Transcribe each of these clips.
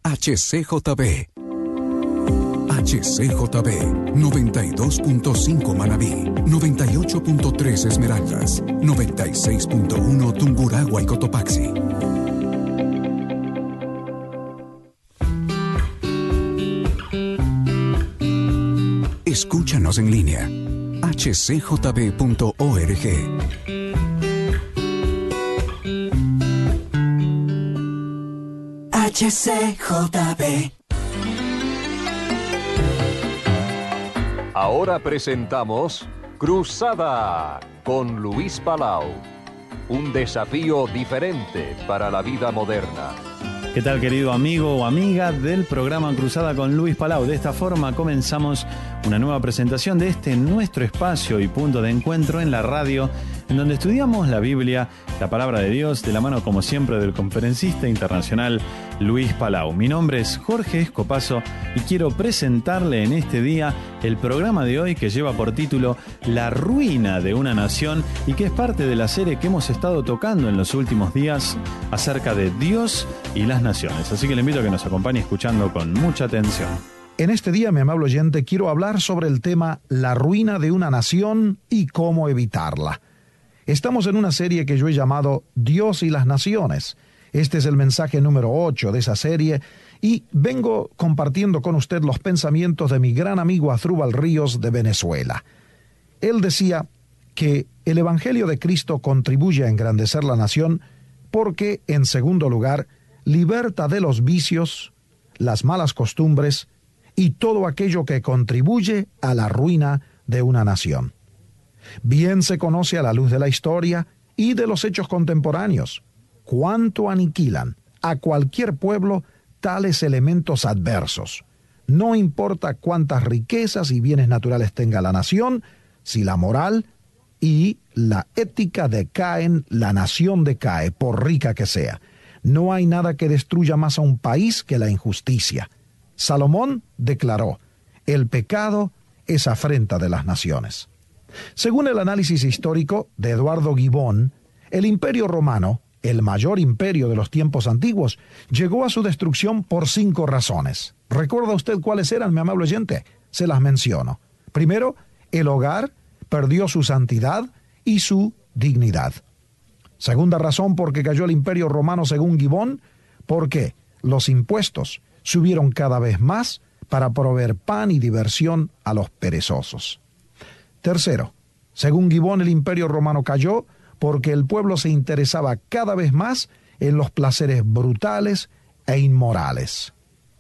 HCJB. HCJB 92.5 Manabí, 98.3 Esmeraldas, 96.1 Tungurahua y Cotopaxi. Escúchanos en línea. hcjb.org. HCJB. Ahora presentamos Cruzada con Luis Palau. Un desafío diferente para la vida moderna. ¿Qué tal, querido amigo o amiga del programa Cruzada con Luis Palau? De esta forma comenzamos una nueva presentación de este nuestro espacio y punto de encuentro en la radio, en donde estudiamos la Biblia, la palabra de Dios, de la mano, como siempre, del conferencista internacional Luis Palau. Mi nombre es Jorge Escopazo y quiero presentarle en este día el programa de hoy, que lleva por título La ruina de una nación, y que es parte de la serie que hemos estado tocando en los últimos días acerca de Dios y las naciones. Así que le invito a que nos acompañe escuchando con mucha atención. En este día, mi amable oyente, quiero hablar sobre el tema La ruina de una nación y cómo evitarla. Estamos en una serie que yo he llamado Dios y las naciones. Este es el mensaje número 8 de esa serie y vengo compartiendo con usted los pensamientos de mi gran amigo Asdrúbal Ríos de Venezuela. Él decía que el Evangelio de Cristo contribuye a engrandecer la nación porque, en segundo lugar, liberta de los vicios, las malas costumbres y todo aquello que contribuye a la ruina de una nación. Bien se conoce a la luz de la historia y de los hechos contemporáneos cuánto aniquilan a cualquier pueblo tales elementos adversos. No importa cuántas riquezas y bienes naturales tenga la nación, si la moral y la ética decaen, la nación decae, por rica que sea. No hay nada que destruya más a un país que la injusticia. Salomón declaró: el pecado es afrenta de las naciones. Según el análisis histórico de Eduardo Gibbon, el Imperio Romano, el mayor imperio de los tiempos antiguos, llegó a su destrucción por 5 razones. ¿Recuerda usted cuáles eran, mi amable oyente? Se las menciono. Primero, el hogar perdió su santidad y su dignidad. Segunda razón, porque cayó el Imperio Romano, según Gibbon, porque los impuestos subieron cada vez más para proveer pan y diversión a los perezosos. Tercero, según Gibbon, el Imperio Romano cayó porque el pueblo se interesaba cada vez más en los placeres brutales e inmorales.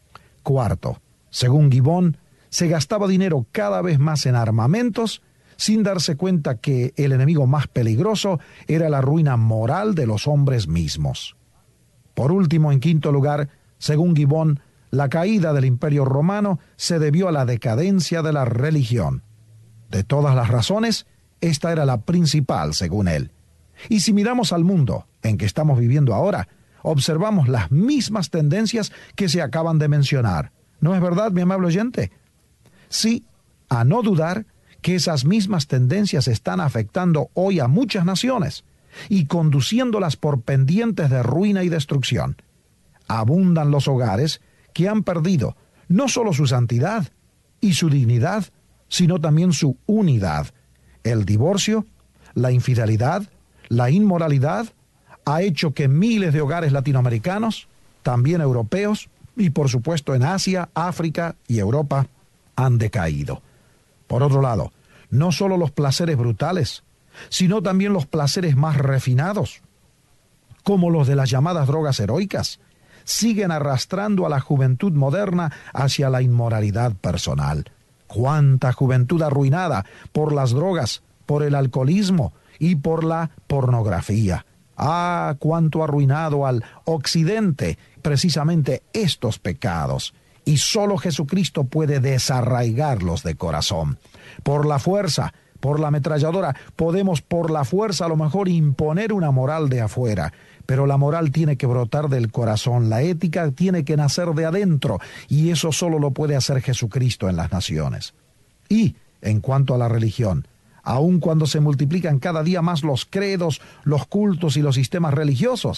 Cuarto, según Gibbon, se gastaba dinero cada vez más en armamentos sin darse cuenta que el enemigo más peligroso era la ruina moral de los hombres mismos. Por último, en quinto lugar, según Gibbon, la caída del Imperio Romano se debió a la decadencia de la religión. De todas las razones, esta era la principal, según él. Y si miramos al mundo en que estamos viviendo ahora, observamos las mismas tendencias que se acaban de mencionar. ¿No es verdad, mi amable oyente? Sí, a no dudar que esas mismas tendencias están afectando hoy a muchas naciones y conduciéndolas por pendientes de ruina y destrucción. Abundan los hogares que han perdido no solo su santidad y su dignidad, sino también su unidad. El divorcio, la infidelidad, la inmoralidad ha hecho que miles de hogares latinoamericanos, también europeos, y por supuesto en Asia, África y Europa, han decaído. Por otro lado, no solo los placeres brutales, sino también los placeres más refinados, como los de las llamadas drogas heroicas, siguen arrastrando a la juventud moderna hacia la inmoralidad personal. ¡Cuánta juventud arruinada por las drogas, por el alcoholismo y por la pornografía! ¡Ah, cuánto ha arruinado al Occidente precisamente estos pecados! Y solo Jesucristo puede desarraigarlos de corazón. Por la fuerza, por la ametralladora, podemos por la fuerza a lo mejor imponer una moral de afuera, pero la moral tiene que brotar del corazón, la ética tiene que nacer de adentro, y eso solo lo puede hacer Jesucristo en las naciones. Y, en cuanto a la religión, aun cuando se multiplican cada día más los credos, los cultos y los sistemas religiosos,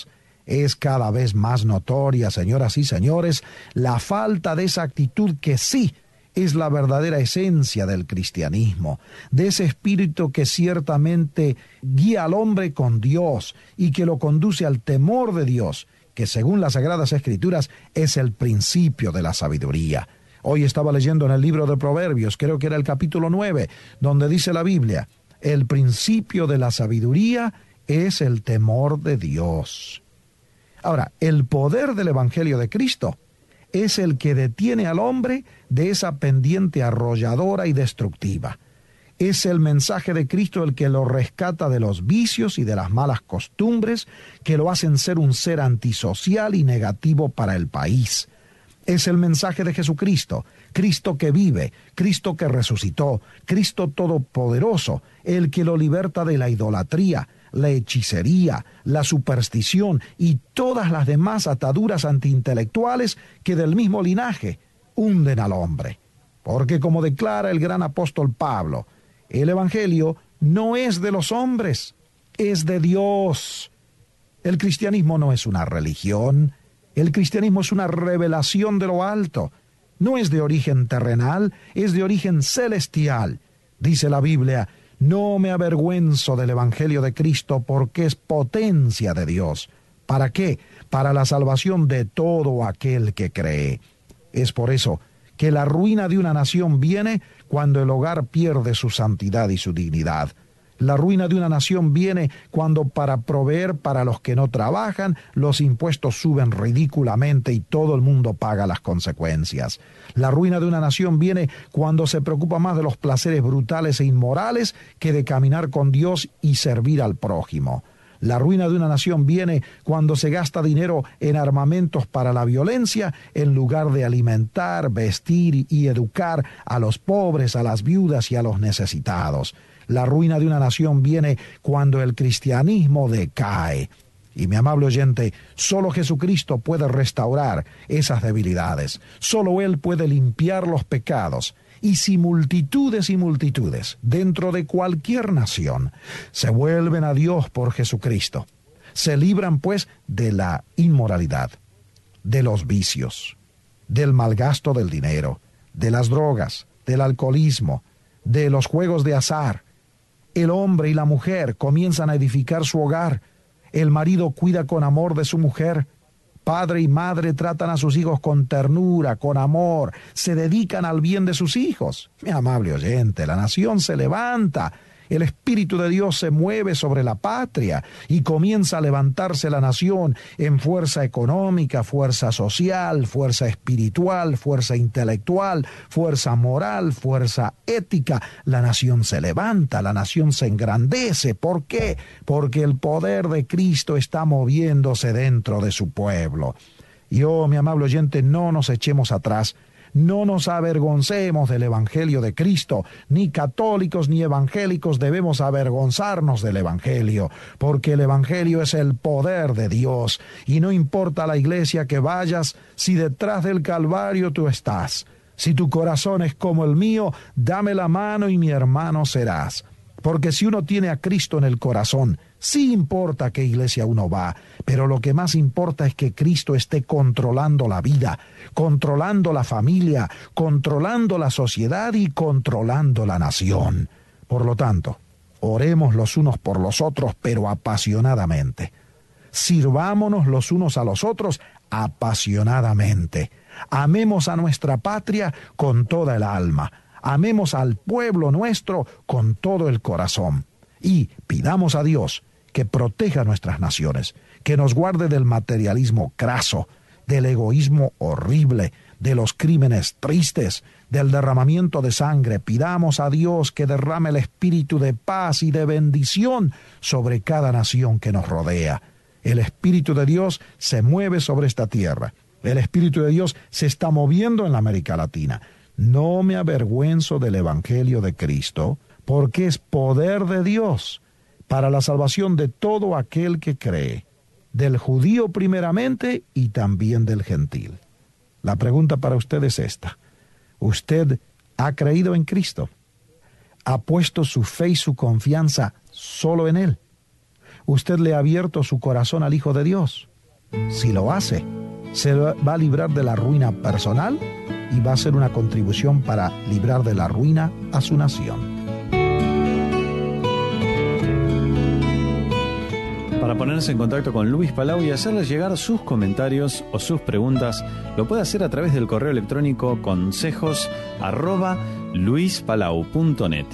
Es cada vez más notoria, señoras y señores, la falta de esa actitud que sí es la verdadera esencia del cristianismo, de ese espíritu que ciertamente guía al hombre con Dios y que lo conduce al temor de Dios, que según las Sagradas Escrituras es el principio de la sabiduría. Hoy estaba leyendo en el libro de Proverbios, creo que era el capítulo 9, donde dice la Biblia, el principio de la sabiduría es el temor de Dios. Ahora, el poder del Evangelio de Cristo es el que detiene al hombre de esa pendiente arrolladora y destructiva. Es el mensaje de Cristo el que lo rescata de los vicios y de las malas costumbres que lo hacen ser un ser antisocial y negativo para el país. Es el mensaje de Jesucristo, Cristo que vive, Cristo que resucitó, Cristo todopoderoso, el que lo liberta de la idolatría, la hechicería, la superstición y todas las demás ataduras antiintelectuales que del mismo linaje hunden al hombre. Porque como declara el gran apóstol Pablo, el Evangelio no es de los hombres, es de Dios. El cristianismo no es una religión, el cristianismo es una revelación de lo alto. No es de origen terrenal, es de origen celestial. Dice la Biblia, no me avergüenzo del Evangelio de Cristo porque es potencia de Dios. ¿Para qué? Para la salvación de todo aquel que cree. Es por eso que la ruina de una nación viene cuando el hogar pierde su santidad y su dignidad. La ruina de una nación viene cuando para proveer para los que no trabajan, los impuestos suben ridículamente y todo el mundo paga las consecuencias. La ruina de una nación viene cuando se preocupa más de los placeres brutales e inmorales que de caminar con Dios y servir al prójimo. La ruina de una nación viene cuando se gasta dinero en armamentos para la violencia en lugar de alimentar, vestir y educar a los pobres, a las viudas y a los necesitados. La ruina de una nación viene cuando el cristianismo decae. Y mi amable oyente, solo Jesucristo puede restaurar esas debilidades. Solo Él puede limpiar los pecados. Y si multitudes y multitudes dentro de cualquier nación se vuelven a Dios por Jesucristo, se libran pues de la inmoralidad, de los vicios, del malgasto del dinero, de las drogas, del alcoholismo, de los juegos de azar. El hombre y la mujer comienzan a edificar su hogar. El marido cuida con amor de su mujer. Padre y madre tratan a sus hijos con ternura, con amor. Se dedican al bien de sus hijos. Mi amable oyente, la nación se levanta. El Espíritu de Dios se mueve sobre la patria y comienza a levantarse la nación en fuerza económica, fuerza social, fuerza espiritual, fuerza intelectual, fuerza moral, fuerza ética. La nación se levanta, la nación se engrandece. ¿Por qué? Porque el poder de Cristo está moviéndose dentro de su pueblo. Y mi amable oyente, no nos echemos atrás. No nos avergoncemos del Evangelio de Cristo, ni católicos ni evangélicos debemos avergonzarnos del Evangelio, porque el Evangelio es el poder de Dios, y no importa a la iglesia que vayas, si detrás del Calvario tú estás. Si tu corazón es como el mío, dame la mano y mi hermano serás. Porque si uno tiene a Cristo en el corazón, sí importa a qué iglesia uno va, pero lo que más importa es que Cristo esté controlando la vida, controlando la familia, controlando la sociedad y controlando la nación. Por lo tanto, oremos los unos por los otros, pero apasionadamente. Sirvámonos los unos a los otros apasionadamente. Amemos a nuestra patria con toda el alma. Amemos al pueblo nuestro con todo el corazón y pidamos a Dios que proteja nuestras naciones, que nos guarde del materialismo craso, del egoísmo horrible, de los crímenes tristes, del derramamiento de sangre. Pidamos a Dios que derrame el espíritu de paz y de bendición sobre cada nación que nos rodea. El Espíritu de Dios se mueve sobre esta tierra. El Espíritu de Dios se está moviendo en la América Latina. No me avergüenzo del Evangelio de Cristo, porque es poder de Dios para la salvación de todo aquel que cree, del judío primeramente y también del gentil. La pregunta para usted es esta: ¿usted ha creído en Cristo? ¿Ha puesto su fe y su confianza solo en Él? ¿Usted le ha abierto su corazón al Hijo de Dios? Si lo hace, se va a librar de la ruina personal y va a ser una contribución para librar de la ruina a su nación. Para ponerse en contacto con Luis Palau y hacerle llegar sus comentarios o sus preguntas, lo puede hacer a través del correo electrónico consejos@luispalau.net.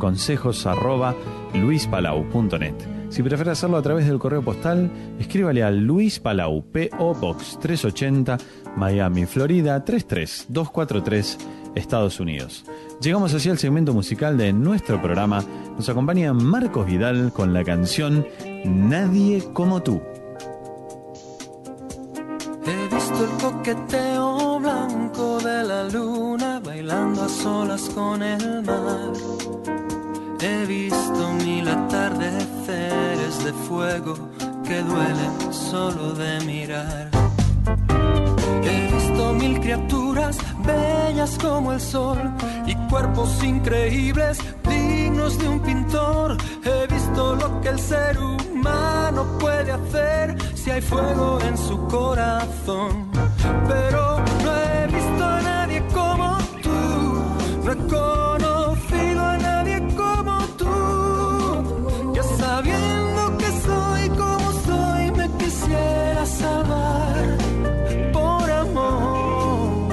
consejos@luispalau.net. Si prefiere hacerlo a través del correo postal, escríbale a Luis Palau, P.O. Box 380, Miami, Florida 33243, Estados Unidos. Llegamos así al segmento musical de nuestro programa. Nos acompaña Marcos Vidal con la canción Nadie como tú. He visto el coqueteo blanco de la luna bailando a solas con el mar. He visto 1000 atardeceres de fuego que duelen solo de mirar. He visto 1000 criaturas bellas como el sol y cuerpos increíbles dignos de un pintor. He visto lo que el ser humano puede hacer si hay fuego en su corazón. Pero no he visto a nadie como tú, no he conocido a nadie como tú, que sabiendo que soy como soy me quisiera salvar por amor.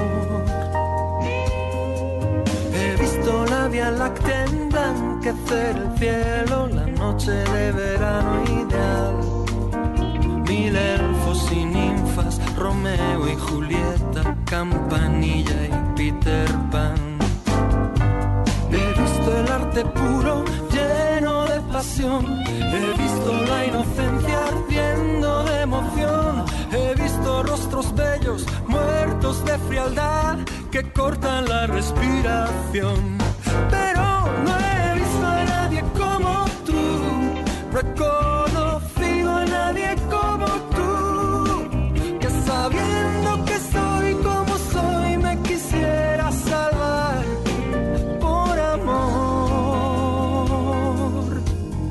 He visto la Vía Láctea emblanquecer el cielo, la noche de verano ideal. 1000 elfos y ninfas, Romeo y Julieta, Campanilla y Peter Pan. He visto el arte puro lleno de pasión, he visto la inocencia ardiendo de emoción. He visto rostros bellos muertos de frialdad que cortan la respiración. Pero no he visto a nadie como tú, no he conocido a nadie como tú, que sabiendo que soy como soy me quisiera salvar por amor.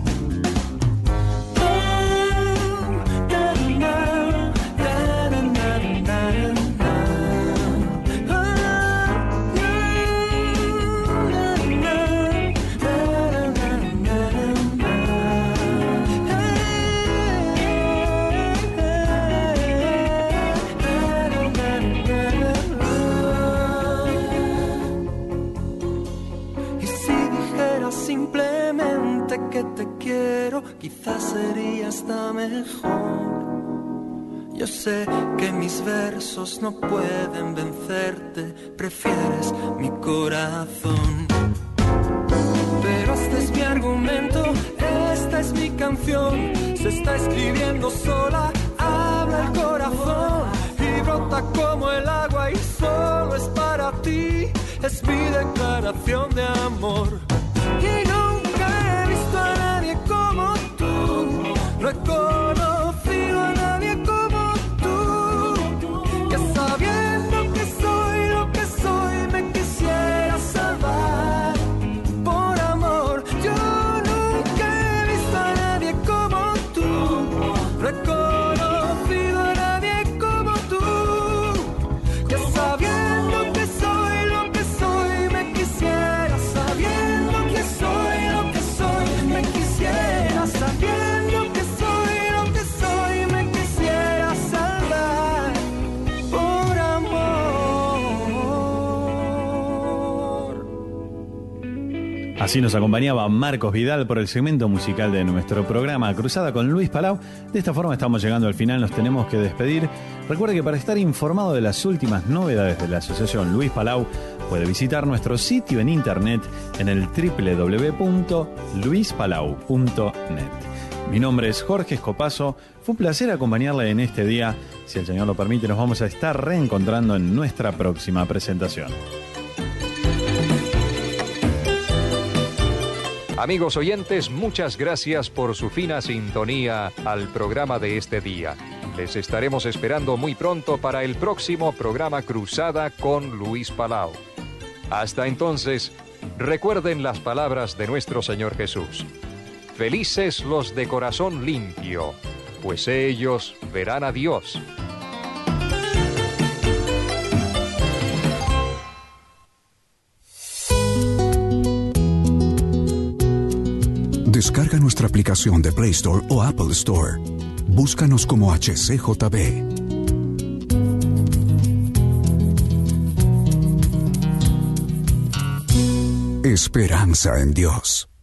Simplemente que te quiero, quizás sería hasta mejor. Yo sé que mis versos no pueden vencerte, prefieres mi corazón. Pero este es mi argumento, esta es mi canción. Se está escribiendo sola, habla el corazón y brota como el agua y solo es para ti. Es mi declaración de amor. Y nunca he visto a nadie como tú, no he conocido a nadie como tú, que sabiendo que soy lo que soy me quisiera salvar por amor. Yo nunca he visto a nadie como tú, no he conocido a nadie como tú, que sabiendo que soy lo que soy me quisiera, sabiendo que soy lo que soy me quisiera, sabiendo que soy lo que soy me quisiera salvar por amor. Así nos acompañaba Marcos Vidal por el segmento musical de nuestro programa Cruzada con Luis Palau. De esta forma estamos llegando al final, nos tenemos que despedir. Recuerde que para estar informado de las últimas novedades de la Asociación Luis Palau, puede visitar nuestro sitio en internet en el www.luispalau.net. Mi nombre es Jorge Escopazo, fue un placer acompañarle en este día. Si el Señor lo permite, nos vamos a estar reencontrando en nuestra próxima presentación. Amigos oyentes, muchas gracias por su fina sintonía al programa de este día. Les estaremos esperando muy pronto para el próximo programa Cruzada con Luis Palau. Hasta entonces, recuerden las palabras de nuestro Señor Jesús. Felices los de corazón limpio, pues ellos verán a Dios. Descarga nuestra aplicación de Play Store o Apple Store. Búscanos como HCJB. Esperanza en Dios.